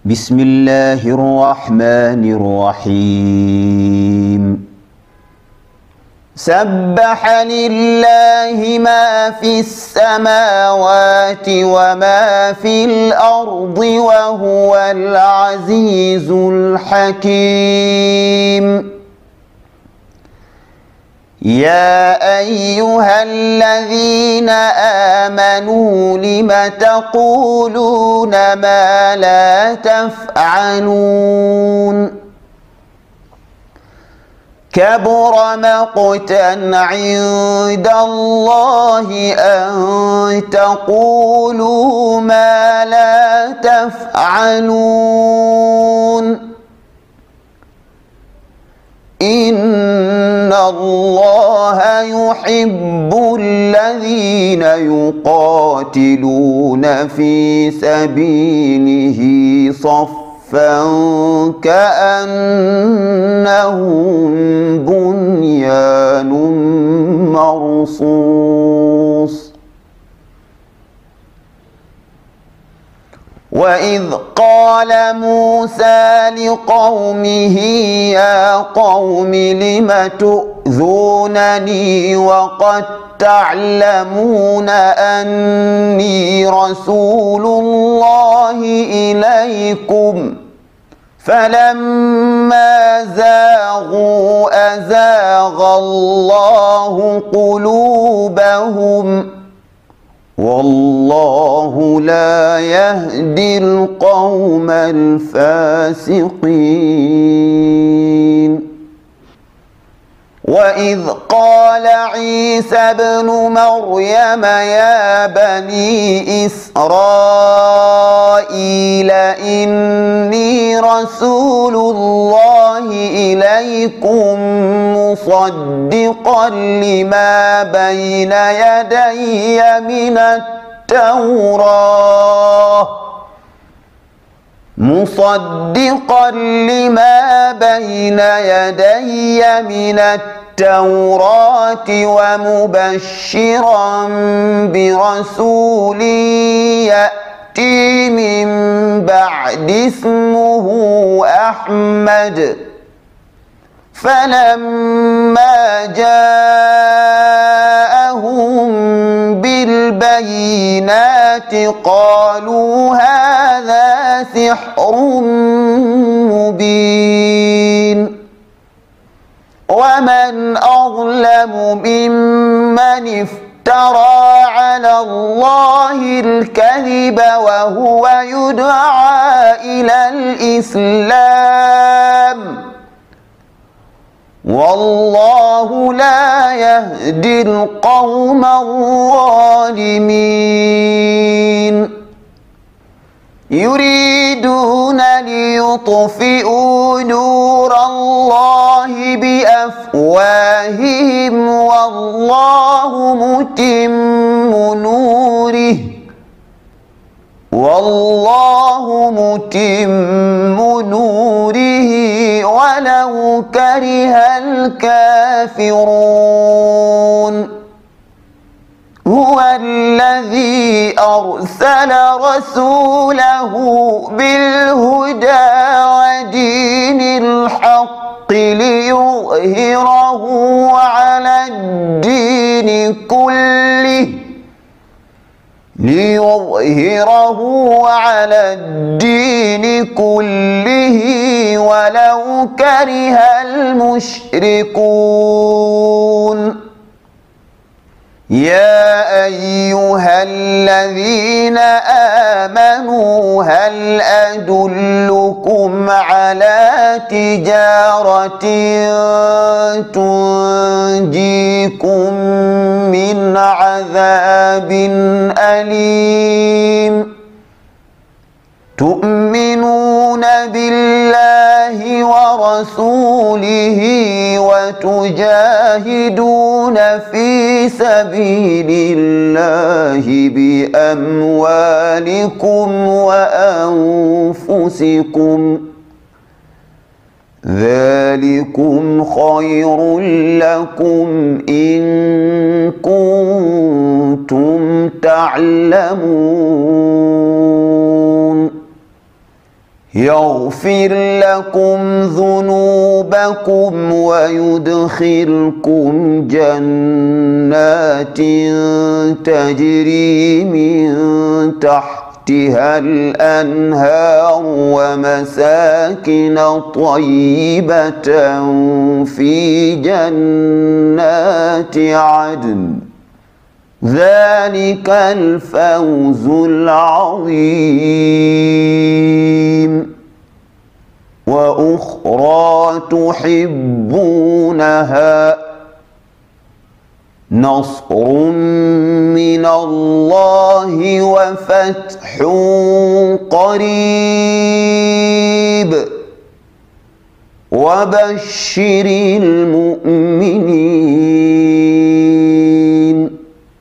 بسم الله الرحمن الرحيم سبح لله ما في السماوات وما في الأرض وهو العزيز الحكيم يا أيها الذين آمنوا لم تقولون ما لا تفعلون كبر مقتا عند الله أن تقولوا ما لا تفعلون إن الله يحب الذين يقاتلون في سبيله صفا كأنهم بنيان مرصوص وإذ قال موسى لقومه يا قوم لم تؤذونني وقد تعلمون أني رسول الله إليكم فلما زاغوا أزاغ الله قلوبهم والله لا يهدي القوم الفاسقين وإذ قال عيسى ابن مريم يا بني إسرائيل إني رسول الله إليكم مصدقا لما بين يدي من التوراة من التوراة ومبشرا برسول يأتي من بعد اسمه أحمد فلما جاءهم بالبينات قالوا هذا سحر مبين ومن أظلم ممن افترى على الله الكذب وهو يدعى إلى الإسلام والله لا يهدي القوم الظالمين يريدون ليطفئوا نور الله بأفواههم والله متم نوره ولو كره الكافرون هو الذي أرسل رسوله بالهدى ودين الحق ليظهره على الدين كله ولو كره المشركون يا أيها الذين آمنوا هل أدلكم على تجارة تنجيكم من عذاب أليم تؤمنون بالله ورسوله وتجاهدون في سبيل الله بأموالكم وأنفسكم ذلكم خير لكم إن كنتم تعلمون يغفر لكم ذنوبكم ويدخلكم جنات تجري من تحتها الأنهار ومساكن طيبة في جنات عدن ذلك الفوز العظيم. وأخرى تحبونها نصر من الله وفتح قريب وبشر المؤمنين.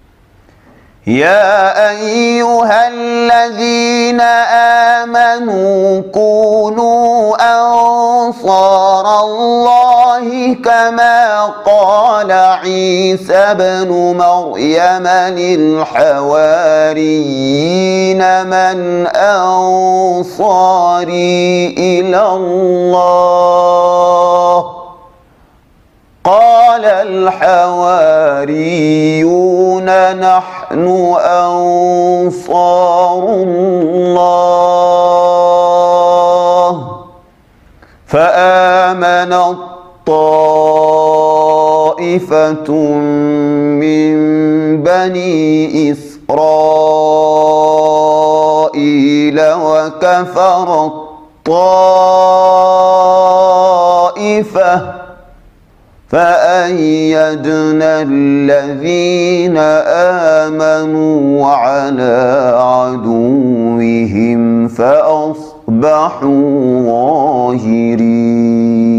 يا أيها الذين آمنوا كونوا أنصار الله كما قال عيسى ابن مريم للحواريين من أنصاري إلى الله قال الحواريون نحن أنصار الله. فآمنت طائفة من بني إسرائيل وكفرت طائفة فأيدنا الذين آمنوا على عدوهم فأصبحوا ظاهرين.